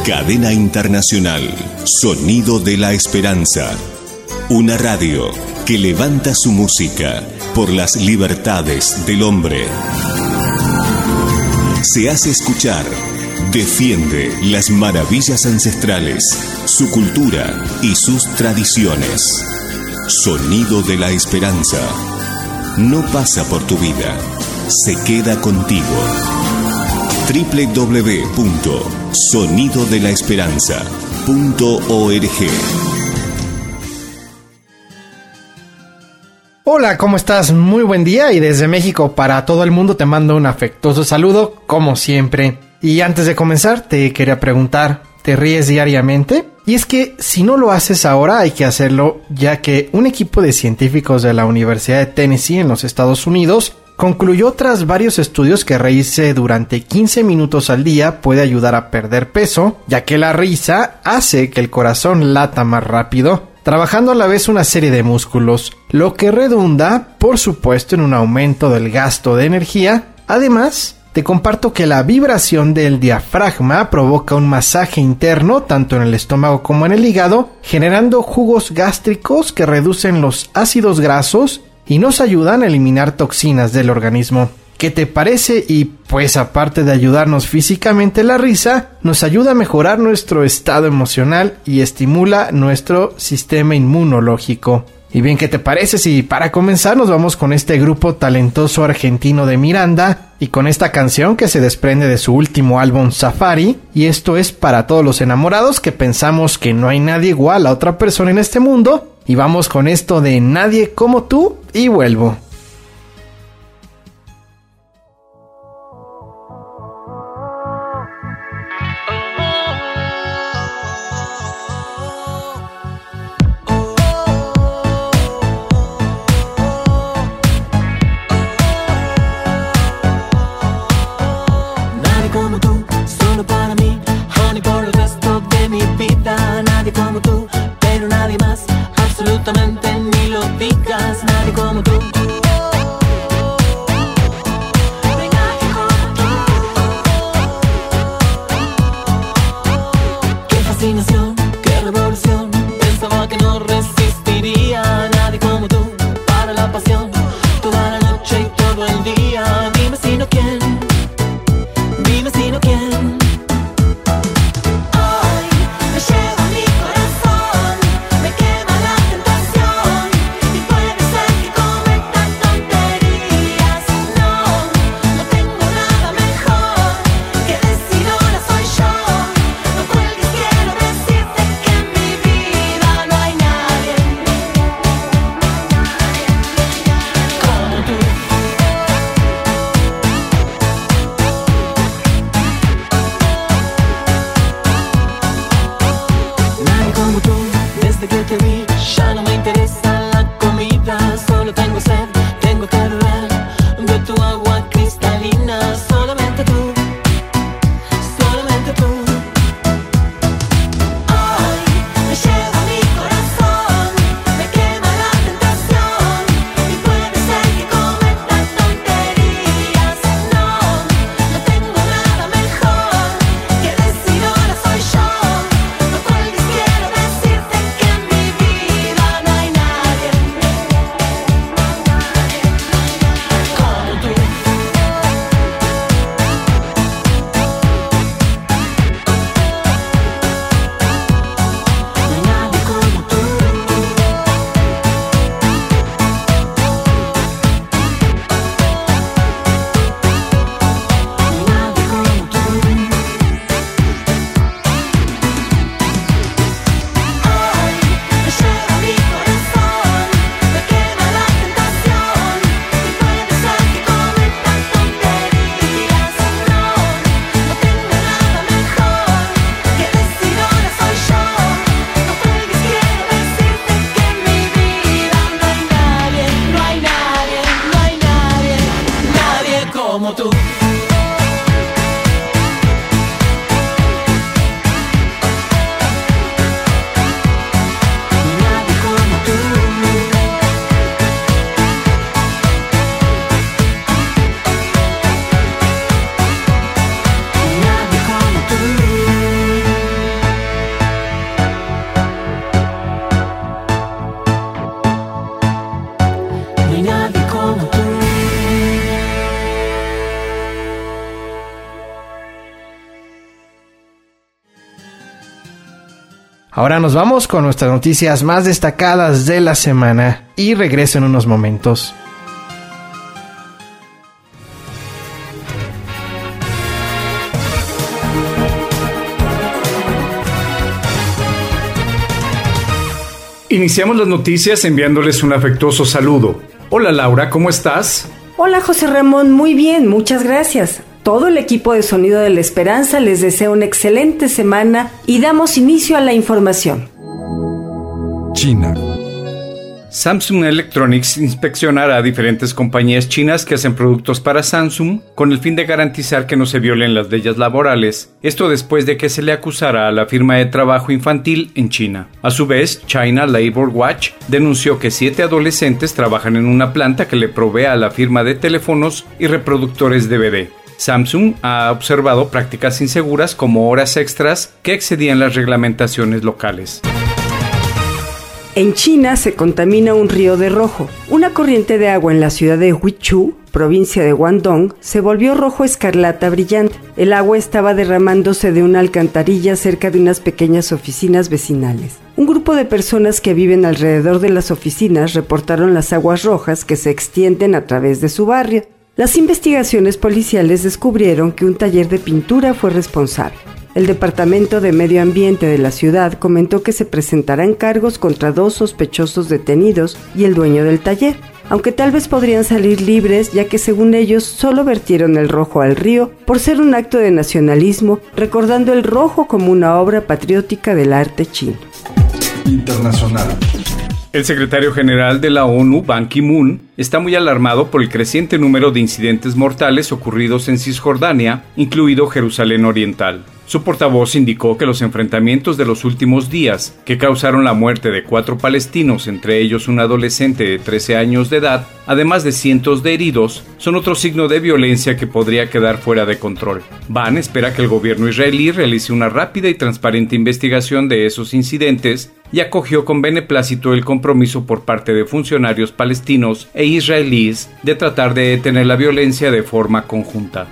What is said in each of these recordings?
Cadena Internacional, Sonido de la Esperanza. Una radio que levanta su música por las libertades del hombre. Se hace escuchar, defiende las maravillas ancestrales, su cultura y sus tradiciones. Sonido de la Esperanza. No pasa por tu vida, se queda contigo. www.sonidodelaesperanza.org. Hola, ¿cómo estás? Muy buen día, y desde México para todo el mundo te mando un afectuoso saludo, como siempre. Y antes de comenzar, te quería preguntar, ¿te ríes diariamente? Y es que si no lo haces ahora, hay que hacerlo, ya que un equipo de científicos de la Universidad de Tennessee en los Estados Unidos concluyó tras varios estudios que reírse durante 15 minutos al día puede ayudar a perder peso, ya que la risa hace que el corazón lata más rápido, trabajando a la vez una serie de músculos, lo que redunda, por supuesto, en un aumento del gasto de energía. Además, te comparto que la vibración del diafragma provoca un masaje interno tanto en el estómago como en el hígado, generando jugos gástricos que reducen los ácidos grasos y nos ayudan a eliminar toxinas del organismo. ¿Qué te parece? Y pues aparte de ayudarnos físicamente, la risa nos ayuda a mejorar nuestro estado emocional y estimula nuestro sistema inmunológico. Y bien, ¿qué te parece si para comenzar nos vamos con este grupo talentoso argentino de Miranda y con esta canción que se desprende de su último álbum Safari? Y esto es para todos los enamorados que pensamos que no hay nadie igual a otra persona en este mundo. Y vamos con esto de Nadie como tú y vuelvo. Nadie como tú, solo para mí, honey, por el resto de mi vida. Nadie como tú, pero nadie más, absolutamente ni lo digas. Nadie como tú. Nadie como tú. Qué fascinación, qué revolución. Pensaba que no resistiría. Nadie como tú, para la pasión, toda la noche y todo el día. Dime si no quién. Dime si no quién. Ahora nos vamos con nuestras noticias más destacadas de la semana y regreso en unos momentos. Iniciamos las noticias enviándoles un afectuoso saludo. Hola Laura, ¿cómo estás? Hola José Ramón, muy bien, muchas gracias. Todo el equipo de Sonido de la Esperanza les desea una excelente semana y damos inicio a la información. China. Samsung Electronics inspeccionará a diferentes compañías chinas que hacen productos para Samsung con el fin de garantizar que no se violen las leyes laborales, esto después de que se le acusara a la firma de trabajo infantil en China. A su vez, China Labor Watch denunció que 7 adolescentes trabajan en una planta que le provee a la firma de teléfonos y reproductores DVD. Samsung ha observado prácticas inseguras como horas extras que excedían las reglamentaciones locales. En China se contamina un río de rojo. Una corriente de agua en la ciudad de Huizhou, provincia de Guangdong, se volvió rojo escarlata brillante. El agua estaba derramándose de una alcantarilla cerca de unas pequeñas oficinas vecinales. Un grupo de personas que viven alrededor de las oficinas reportaron las aguas rojas que se extienden a través de su barrio. Las investigaciones policiales descubrieron que un taller de pintura fue responsable. El Departamento de Medio Ambiente de la ciudad comentó que se presentarán cargos contra 2 sospechosos detenidos y el dueño del taller, aunque tal vez podrían salir libres ya que según ellos solo vertieron el rojo al río por ser un acto de nacionalismo, recordando el rojo como una obra patriótica del arte chino. Internacional. El secretario general de la ONU, Ban Ki-moon, está muy alarmado por el creciente número de incidentes mortales ocurridos en Cisjordania, incluido Jerusalén Oriental. Su portavoz indicó que los enfrentamientos de los últimos días, que causaron la muerte de 4 palestinos, entre ellos un adolescente de 13 años de edad, además de cientos de heridos, son otro signo de violencia que podría quedar fuera de control. Ban espera que el gobierno israelí realice una rápida y transparente investigación de esos incidentes y acogió con beneplácito el compromiso por parte de funcionarios palestinos e israelíes de tratar de detener la violencia de forma conjunta.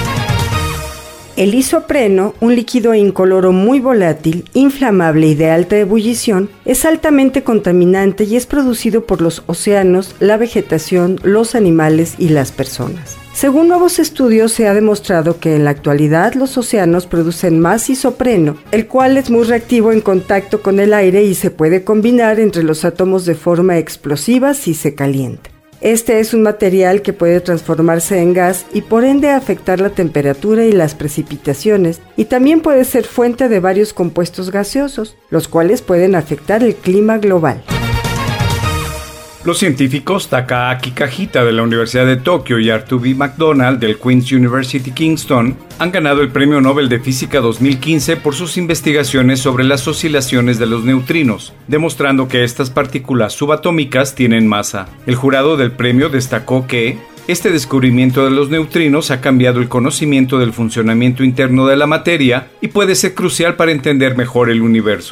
El isopreno, un líquido incoloro muy volátil, inflamable y de alta ebullición, es altamente contaminante y es producido por los océanos, la vegetación, los animales y las personas. Según nuevos estudios, se ha demostrado que en la actualidad los océanos producen más isopreno, el cual es muy reactivo en contacto con el aire y se puede combinar entre los átomos de forma explosiva si se calienta. Este es un material que puede transformarse en gas y por ende afectar la temperatura y las precipitaciones, y también puede ser fuente de varios compuestos gaseosos, los cuales pueden afectar el clima global. Los científicos Takaaki Kajita de la Universidad de Tokio y Arthur B. McDonald del Queen's University Kingston han ganado el Premio Nobel de Física 2015 por sus investigaciones sobre las oscilaciones de los neutrinos, demostrando que estas partículas subatómicas tienen masa. El jurado del premio destacó que este descubrimiento de los neutrinos ha cambiado el conocimiento del funcionamiento interno de la materia y puede ser crucial para entender mejor el universo.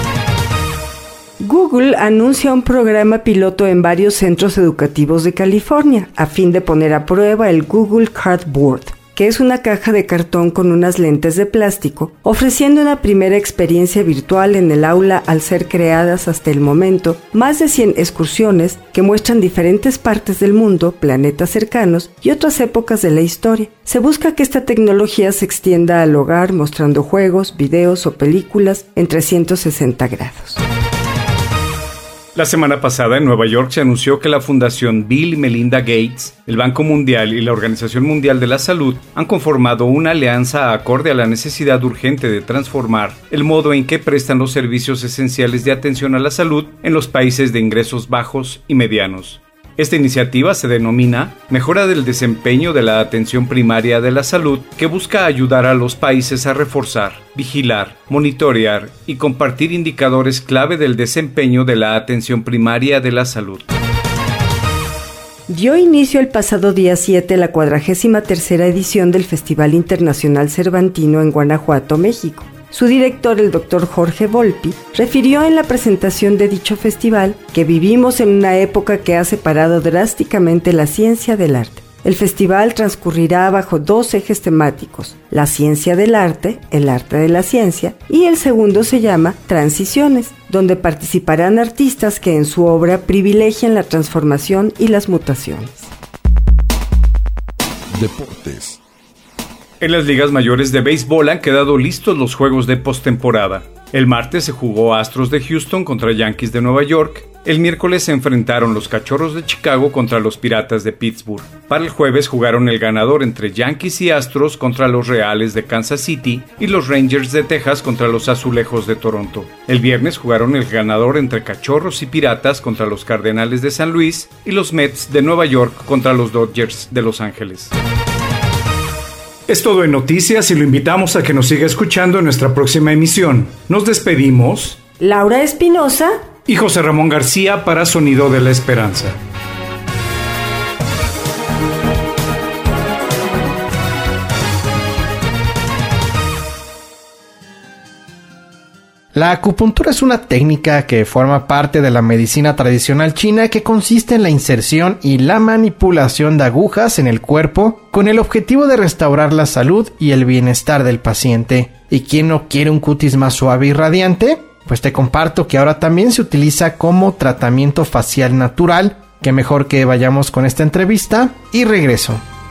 Google anuncia un programa piloto en varios centros educativos de California a fin de poner a prueba el Google Cardboard, que es una caja de cartón con unas lentes de plástico, ofreciendo una primera experiencia virtual en el aula al ser creadas hasta el momento más de 100 excursiones que muestran diferentes partes del mundo, planetas cercanos y otras épocas de la historia. Se busca que esta tecnología se extienda al hogar mostrando juegos, videos o películas en 360 grados. La semana pasada en Nueva York se anunció que la Fundación Bill y Melinda Gates, el Banco Mundial y la Organización Mundial de la Salud han conformado una alianza acorde a la necesidad urgente de transformar el modo en que prestan los servicios esenciales de atención a la salud en los países de ingresos bajos y medianos. Esta iniciativa se denomina Mejora del Desempeño de la Atención Primaria de la Salud, que busca ayudar a los países a reforzar, vigilar, monitorear y compartir indicadores clave del desempeño de la atención primaria de la salud. Dio inicio el pasado día 7 la 43ª edición del Festival Internacional Cervantino en Guanajuato, México. Su director, el Dr. Jorge Volpi, refirió en la presentación de dicho festival que vivimos en una época que ha separado drásticamente la ciencia del arte. El festival transcurrirá bajo 2 ejes temáticos: la ciencia del arte, el arte de la ciencia, y el segundo se llama Transiciones, donde participarán artistas que en su obra privilegian la transformación y las mutaciones. Deportes. En las ligas mayores de béisbol han quedado listos los juegos de postemporada. El martes se jugó Astros de Houston contra Yankees de Nueva York. El miércoles se enfrentaron los Cachorros de Chicago contra los Piratas de Pittsburgh. Para el jueves jugaron el ganador entre Yankees y Astros contra los Reales de Kansas City y los Rangers de Texas contra los Azulejos de Toronto. El viernes jugaron el ganador entre Cachorros y Piratas contra los Cardenales de San Luis y los Mets de Nueva York contra los Dodgers de Los Ángeles. Es todo en noticias y lo invitamos a que nos siga escuchando en nuestra próxima emisión. Nos despedimos. Laura Espinosa Y José Ramón García para Sonido de la Esperanza. La acupuntura es una técnica que forma parte de la medicina tradicional china que consiste en la inserción y la manipulación de agujas en el cuerpo con el objetivo de restaurar la salud y el bienestar del paciente. ¿Y quién no quiere un cutis más suave y radiante? Pues te comparto que ahora también se utiliza como tratamiento facial natural. Que mejor que vayamos con esta entrevista y regreso.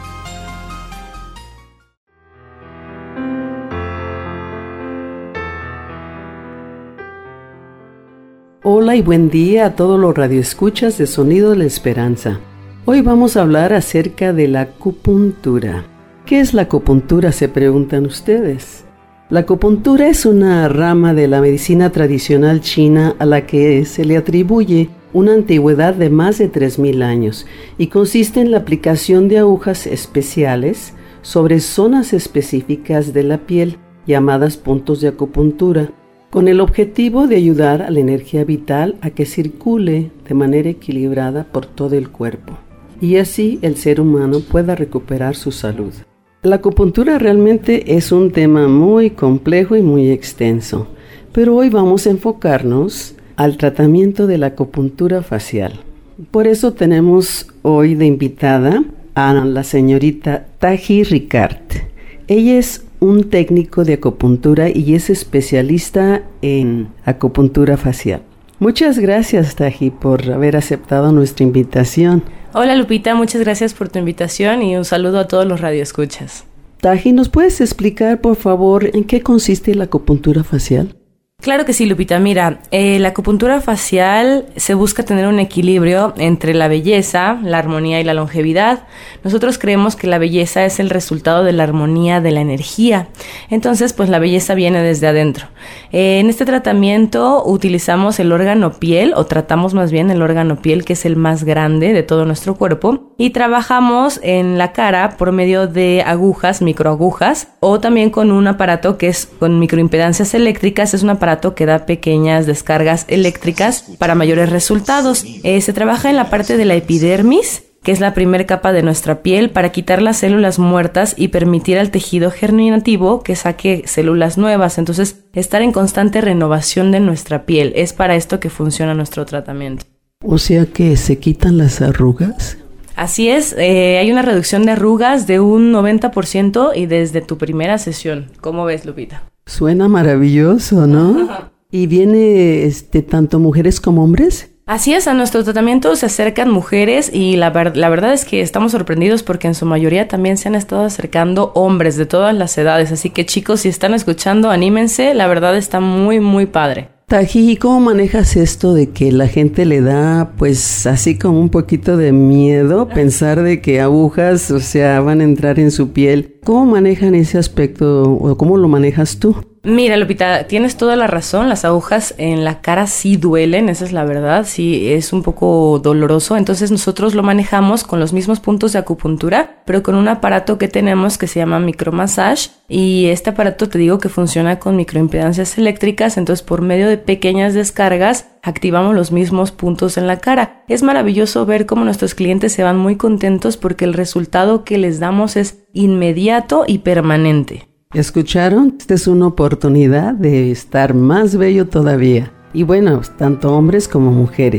Hola y buen día a todos los radioescuchas de Sonido de la Esperanza. Hoy vamos a hablar acerca de la acupuntura. ¿Qué es la acupuntura?, se preguntan ustedes. La acupuntura es una rama de la medicina tradicional china a la que se le atribuye una antigüedad de más de 3.000 años y consiste en la aplicación de agujas especiales sobre zonas específicas de la piel, llamadas puntos de acupuntura, con el objetivo de ayudar a la energía vital a que circule de manera equilibrada por todo el cuerpo y así el ser humano pueda recuperar su salud. La acupuntura realmente es un tema muy complejo y muy extenso, pero hoy vamos a enfocarnos al tratamiento de la acupuntura facial. Por eso tenemos hoy de invitada a la señorita Taji Ricard. Ella es un técnico de acupuntura y es especialista en acupuntura facial. Muchas gracias, Taji, por haber aceptado nuestra invitación. Hola Lupita, muchas gracias por tu invitación y un saludo a todos los radioescuchas. Taji, ¿nos puedes explicar, por favor, en qué consiste la acupuntura facial? Claro que sí, Lupita. Mira, la acupuntura facial se busca tener un equilibrio entre la belleza, la armonía y la longevidad. Nosotros creemos que la belleza es el resultado de la armonía de la energía. Entonces, pues la belleza viene desde adentro. En este tratamiento utilizamos el órgano piel, o tratamos más bien el órgano piel, que es el más grande de todo nuestro cuerpo, y trabajamos en la cara por medio de agujas, microagujas, o también con un aparato que es con microimpedancias eléctricas. Es un aparato que da pequeñas descargas eléctricas para mayores resultados. Se trabaja en la parte de la epidermis, que es la primera capa de nuestra piel, para quitar las células muertas y permitir al tejido germinativo que saque células nuevas. Entonces, estar en constante renovación de nuestra piel. Es para esto que funciona nuestro tratamiento. O sea que se quitan las arrugas. Así es, hay una reducción de arrugas de un 90% y desde tu primera sesión. ¿Cómo ves, Lupita? Suena maravilloso, ¿no? ¿Y viene tanto mujeres como hombres? Así es, a nuestro tratamiento se acercan mujeres y la verdad es que estamos sorprendidos porque en su mayoría también se han estado acercando hombres de todas las edades. Así que chicos, si están escuchando, anímense, la verdad está muy, muy padre. Taji, ¿cómo manejas esto de que la gente le da, pues, así como un poquito de miedo pensar de que agujas, o sea, van a entrar en su piel? ¿Cómo manejan ese aspecto o cómo lo manejas tú? Mira, Lupita, tienes toda la razón. Las agujas en la cara sí duelen, esa es la verdad. Sí, es un poco doloroso. Entonces nosotros lo manejamos con los mismos puntos de acupuntura, pero con un aparato que tenemos que se llama micromassage. Y este aparato te digo que funciona con microimpedancias eléctricas. Entonces por medio de pequeñas descargas activamos los mismos puntos en la cara. Es maravilloso ver cómo nuestros clientes se van muy contentos porque el resultado que les damos es inmediato y permanente. ¿Escucharon? Esta es una oportunidad de estar más bello todavía. Y bueno, tanto hombres como mujeres.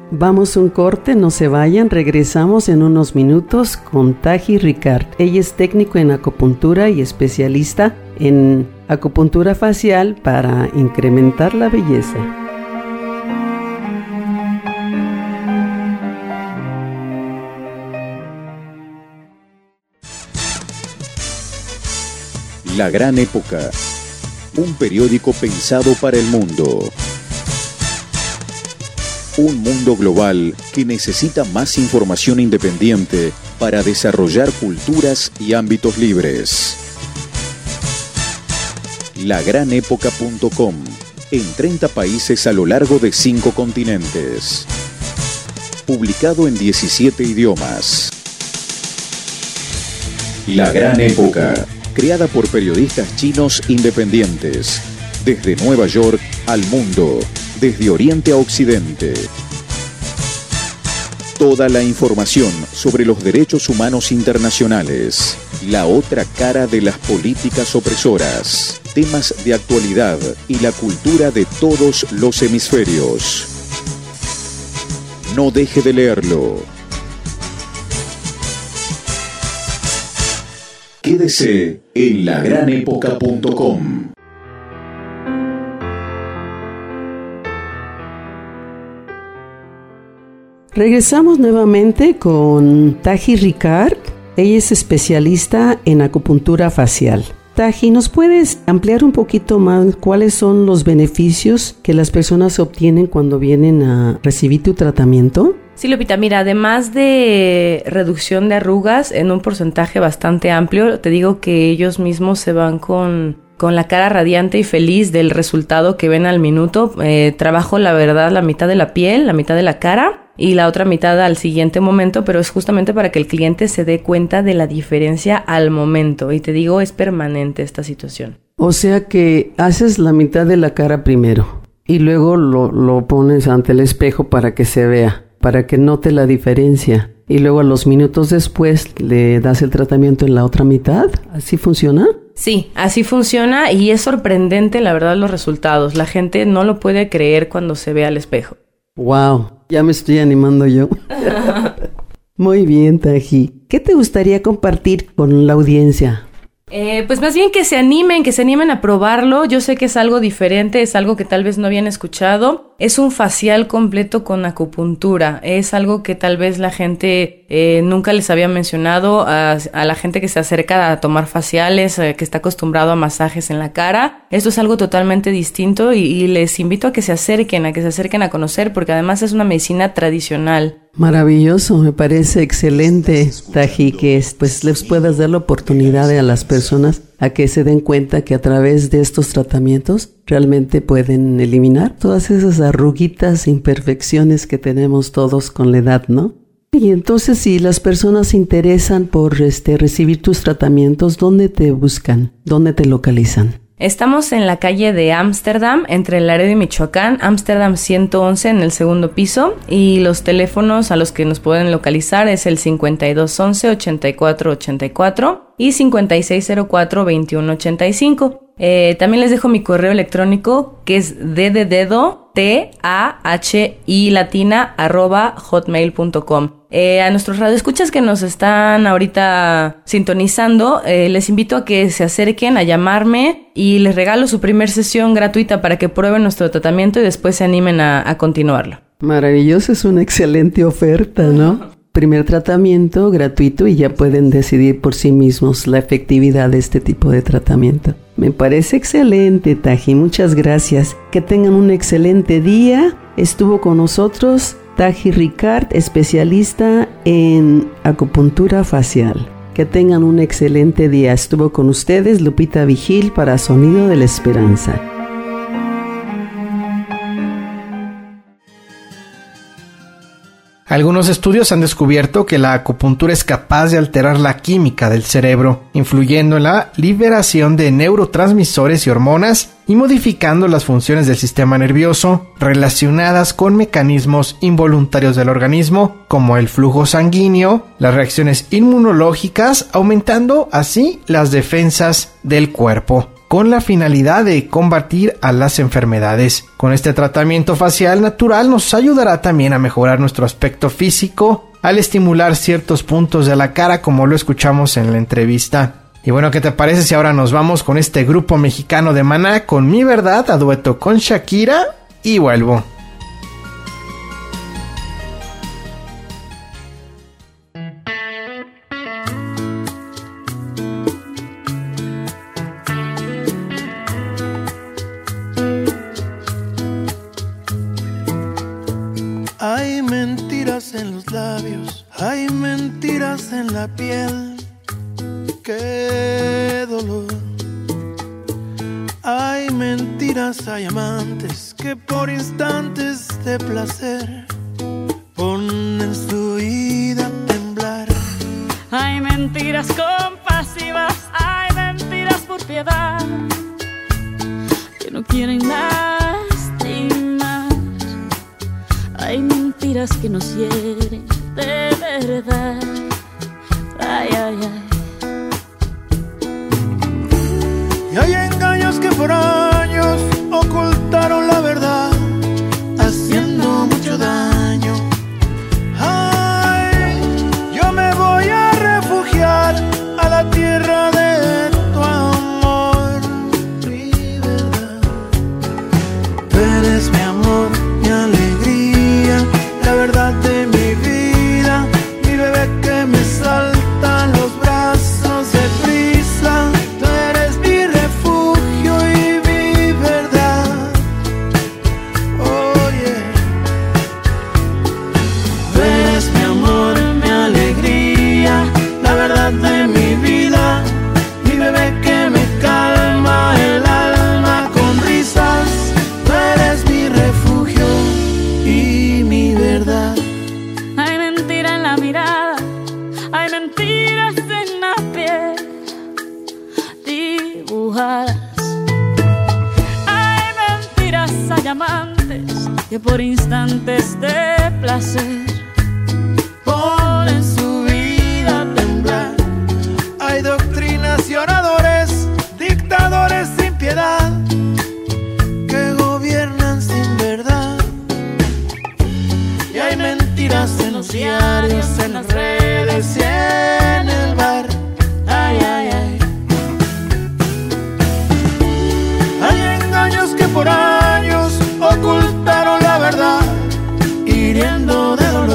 Vamos a un corte, no se vayan, regresamos en unos minutos con Taji Ricard. Ella es técnico en acupuntura y especialista en acupuntura facial para incrementar la belleza. La Gran Época, un periódico pensado para el mundo. Un mundo global que necesita más información independiente para desarrollar culturas y ámbitos libres. Lagranépoca.com, en 30 países a lo largo de 5 continentes. Publicado en 17 idiomas. La Gran Época, creada por periodistas chinos independientes, desde Nueva York al mundo, desde Oriente a Occidente. Toda la información sobre los derechos humanos internacionales, la otra cara de las políticas opresoras, temas de actualidad y la cultura de todos los hemisferios. No deje de leerlo. Quédese en lagranépoca.com. Regresamos nuevamente con Taji Ricard. Ella es especialista en acupuntura facial. Taji, ¿nos puedes ampliar un poquito más cuáles son los beneficios que las personas obtienen cuando vienen a recibir tu tratamiento? Sí, Lupita, mira, además de reducción de arrugas en un porcentaje bastante amplio, te digo que ellos mismos se van con la cara radiante y feliz del resultado que ven al minuto. Trabajo, la verdad, la mitad de la piel, la mitad de la cara y la otra mitad al siguiente momento, pero es justamente para que el cliente se dé cuenta de la diferencia al momento. Y te digo, es permanente esta situación. O sea que haces la mitad de la cara primero y luego lo pones ante el espejo para que se vea, para que note la diferencia. Y luego a los minutos después le das el tratamiento en la otra mitad. ¿Así funciona? Sí, así funciona y es sorprendente, la verdad, los resultados. La gente no lo puede creer cuando se ve al espejo. ¡Wow! Ya me estoy animando yo. Muy bien, Taji. ¿Qué te gustaría compartir con la audiencia? Pues más bien que se animen a probarlo. Yo sé que es algo diferente, es algo que tal vez no habían escuchado. Es un facial completo con acupuntura. Es algo que tal vez la gente nunca les había mencionado a la gente que se acerca a tomar faciales, que está acostumbrado a masajes en la cara. Esto es algo totalmente distinto y les invito a que se acerquen a conocer, porque además es una medicina tradicional. Maravilloso, me parece excelente, Taji, que pues les puedas dar la oportunidad a las personas a que se den cuenta que a través de estos tratamientos realmente pueden eliminar todas esas arruguitas e imperfecciones que tenemos todos con la edad, ¿no? Y entonces, si las personas se interesan por recibir tus tratamientos, ¿dónde te buscan? ¿Dónde te localizan? Estamos en la calle de Ámsterdam, entre Laredo y Michoacán, Ámsterdam 111 en el segundo piso, y los teléfonos a los que nos pueden localizar es el 5211-8484 y 5604-2185. También les dejo mi correo electrónico, que es @hotmail.com. A nuestros radioescuchas que nos están ahorita sintonizando, les invito a que se acerquen a llamarme y les regalo su primer sesión gratuita para que prueben nuestro tratamiento y después se animen a continuarlo. Maravilloso, es una excelente oferta, ¿no? Primer tratamiento gratuito y ya pueden decidir por sí mismos la efectividad de este tipo de tratamiento. Me parece excelente, Taji, muchas gracias. Que tengan un excelente día. Estuvo con nosotros Taji Ricard, especialista en acupuntura facial. Que tengan un excelente día. Estuvo con ustedes Lupita Vigil para Sonido de la Esperanza. Algunos estudios han descubierto que la acupuntura es capaz de alterar la química del cerebro, influyendo en la liberación de neurotransmisores y hormonas y modificando las funciones del sistema nervioso relacionadas con mecanismos involuntarios del organismo, como el flujo sanguíneo, las reacciones inmunológicas, aumentando así las defensas del cuerpo. con la finalidad de combatir a las enfermedades. Con este tratamiento facial natural nos ayudará también a mejorar nuestro aspecto físico al estimular ciertos puntos de la cara, como lo escuchamos en la entrevista. Y bueno, ¿qué te parece si ahora nos vamos con este grupo mexicano de Maná con Mi Verdad a dueto con Shakira y vuelvo? Hay mentiras en los labios, hay mentiras en la piel. ¡Qué dolor! Hay mentiras, hay amantes que por instantes de placer ponen su vida a temblar. Hay mentiras compasivas, hay mentiras por piedad que no quieren lastimar. Hay mentiras que nos hieren de verdad. Ay, ay, ay. Y hay engaños que por años ocultaron la verdad, haciendo mucho daño. Ay, yo me voy a refugiar a la tierra de tu amor, mi verdad. Tú eres mi amor, mi alegría, la verdad de mi vida, mi bebé que me salta en los brazos de prisa. Tú eres mi refugio y mi verdad. Oh yeah. Tú eres mi amor, mi alegría, la verdad de mi vida, mi bebé que me calma el alma con risas. Tú eres mi refugio y mi verdad. Hay mentira en la mirada, hay mentiras en la piel dibujadas. Hay mentiras, hay amantes que por instantes de placer Ponen su vida a temblar. Hay doctrinas y oradores, dictadores sin piedad, que gobiernan sin verdad. Y hay mentiras en los diarios, en las redes y en el bar. Ay, ay, ay. Hay engaños que por años ocultaron la verdad, hiriendo de dolor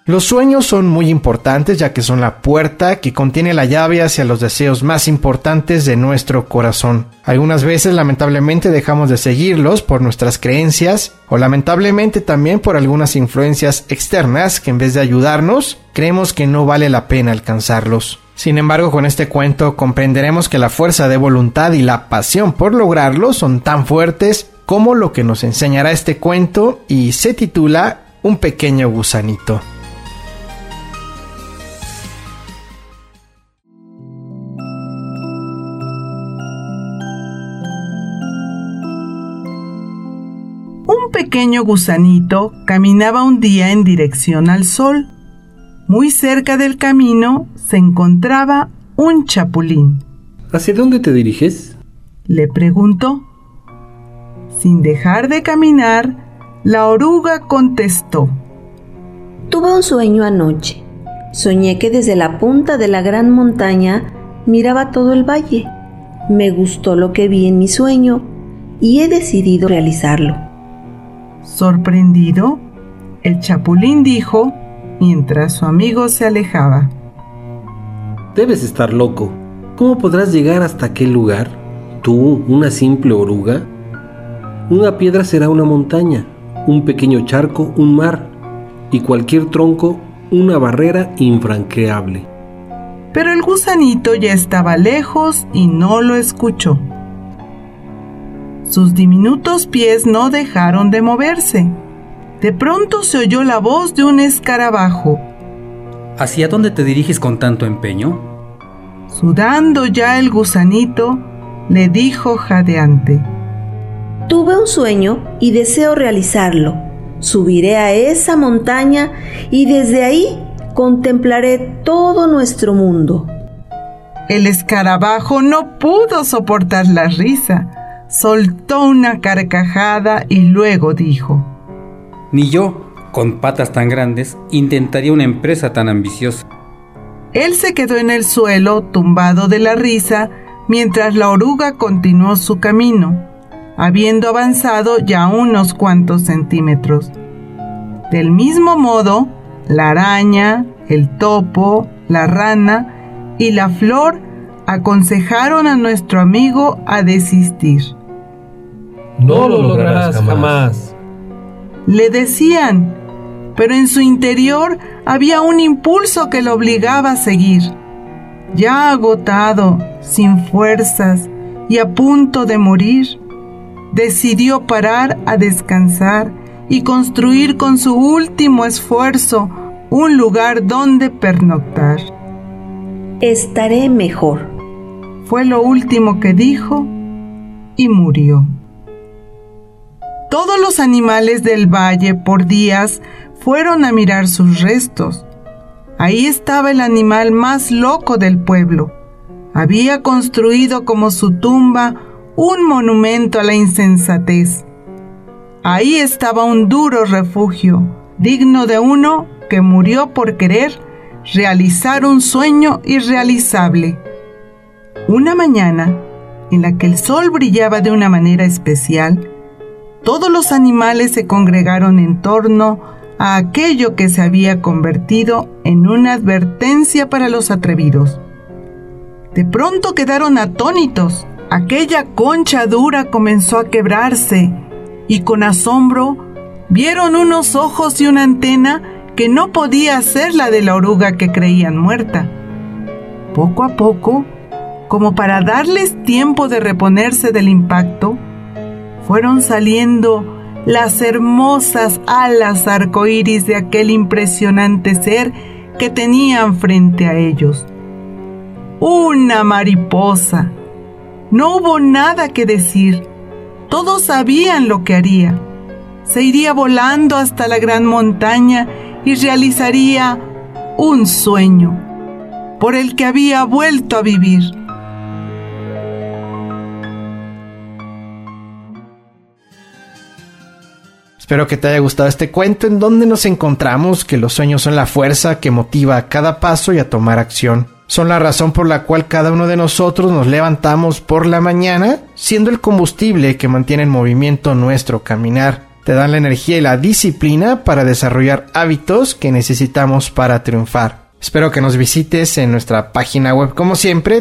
Los sueños son muy importantes ya que son la puerta que contiene la llave hacia los deseos más importantes de nuestro corazón. Algunas veces lamentablemente dejamos de seguirlos por nuestras creencias o lamentablemente también por algunas influencias externas que en vez de ayudarnos, creemos que no vale la pena alcanzarlos. Sin embargo, con este cuento comprenderemos que la fuerza de voluntad y la pasión por lograrlo son tan fuertes como lo que nos enseñará este cuento y se titula Un pequeño gusanito. Un pequeño gusanito caminaba un día en dirección al sol. Muy cerca del camino se encontraba un chapulín. ¿Hacia dónde te diriges?, le preguntó. Sin dejar de caminar, la oruga contestó. Tuve un sueño anoche. Soñé que desde la punta de la gran montaña miraba todo el valle. Me gustó lo que vi en mi sueño y he decidido realizarlo. Sorprendido, el chapulín dijo mientras su amigo se alejaba. Debes estar loco. ¿Cómo podrás llegar hasta aquel lugar? ¿Tú, una simple oruga? Una piedra será una montaña, un pequeño charco, un mar, y cualquier tronco, una barrera infranqueable. Pero el gusanito ya estaba lejos y no lo escuchó. Sus diminutos pies no dejaron de moverse. De pronto se oyó la voz de un escarabajo. ¿Hacia dónde te diriges con tanto empeño? Sudando ya el gusanito, le dijo jadeante. Tuve un sueño y deseo realizarlo. Subiré a esa montaña y desde ahí contemplaré todo nuestro mundo. El escarabajo no pudo soportar la risa. Soltó una carcajada y luego dijo: Ni yo, con patas tan grandes, intentaría una empresa tan ambiciosa. Él se quedó en el suelo, tumbado de la risa, mientras la oruga continuó su camino, habiendo avanzado ya unos cuantos centímetros. Del mismo modo, la araña, el topo, la rana y la flor aconsejaron a nuestro amigo a desistir. No lo lograrás jamás, le decían, pero en su interior había un impulso que lo obligaba a seguir. Ya agotado, sin fuerzas y a punto de morir, decidió parar a descansar y construir con su último esfuerzo un lugar donde pernoctar. Estaré mejor, fue lo último que dijo y murió. Todos los animales del valle por días fueron a mirar sus restos. Ahí estaba el animal más loco del pueblo. Había construido como su tumba un monumento a la insensatez. Ahí estaba un duro refugio, digno de uno que murió por querer realizar un sueño irrealizable. Una mañana, en la que el sol brillaba de una manera especial, todos los animales se congregaron en torno a aquello que se había convertido en una advertencia para los atrevidos. De pronto quedaron atónitos. Aquella concha dura comenzó a quebrarse y con asombro vieron unos ojos y una antena que no podía ser la de la oruga que creían muerta. Poco a poco, como para darles tiempo de reponerse del impacto, fueron saliendo las hermosas alas arcoíris de aquel impresionante ser que tenían frente a ellos. ¡Una mariposa! No hubo nada que decir. Todos sabían lo que haría. Se iría volando hasta la gran montaña y realizaría un sueño por el que había vuelto a vivir. Espero que te haya gustado este cuento en donde nos encontramos que los sueños son la fuerza que motiva a cada paso y a tomar acción. Son la razón por la cual cada uno de nosotros nos levantamos por la mañana, siendo el combustible que mantiene en movimiento nuestro caminar. te dan la energía y la disciplina para desarrollar hábitos que necesitamos para triunfar. Espero que nos visites en nuestra página web, como siempre,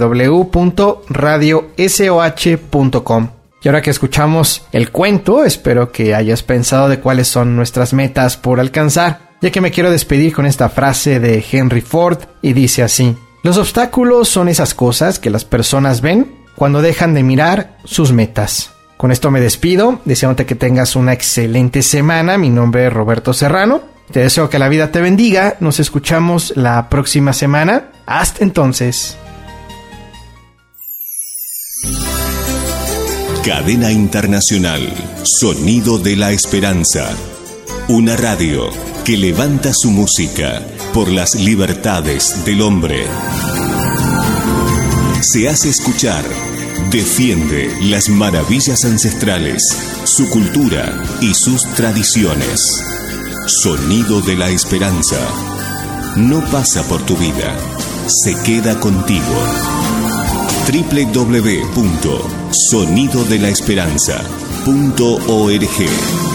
www.radiosoh.com. Y ahora que escuchamos el cuento, espero que hayas pensado de cuáles son nuestras metas por alcanzar, ya que me quiero despedir con esta frase de Henry Ford y dice así: los obstáculos son esas cosas que las personas ven cuando dejan de mirar sus metas. Con esto me despido, deseándote que tengas una excelente semana. Mi nombre es Roberto Serrano. Te deseo que la vida te bendiga. Nos escuchamos la próxima semana. Hasta entonces. Cadena Internacional, Sonido de la Esperanza. Una radio que levanta su música por las libertades del hombre. Se hace escuchar, defiende las maravillas ancestrales, su cultura y sus tradiciones. Sonido de la Esperanza. No pasa por tu vida, se queda contigo. www.sonidodelaesperanza.org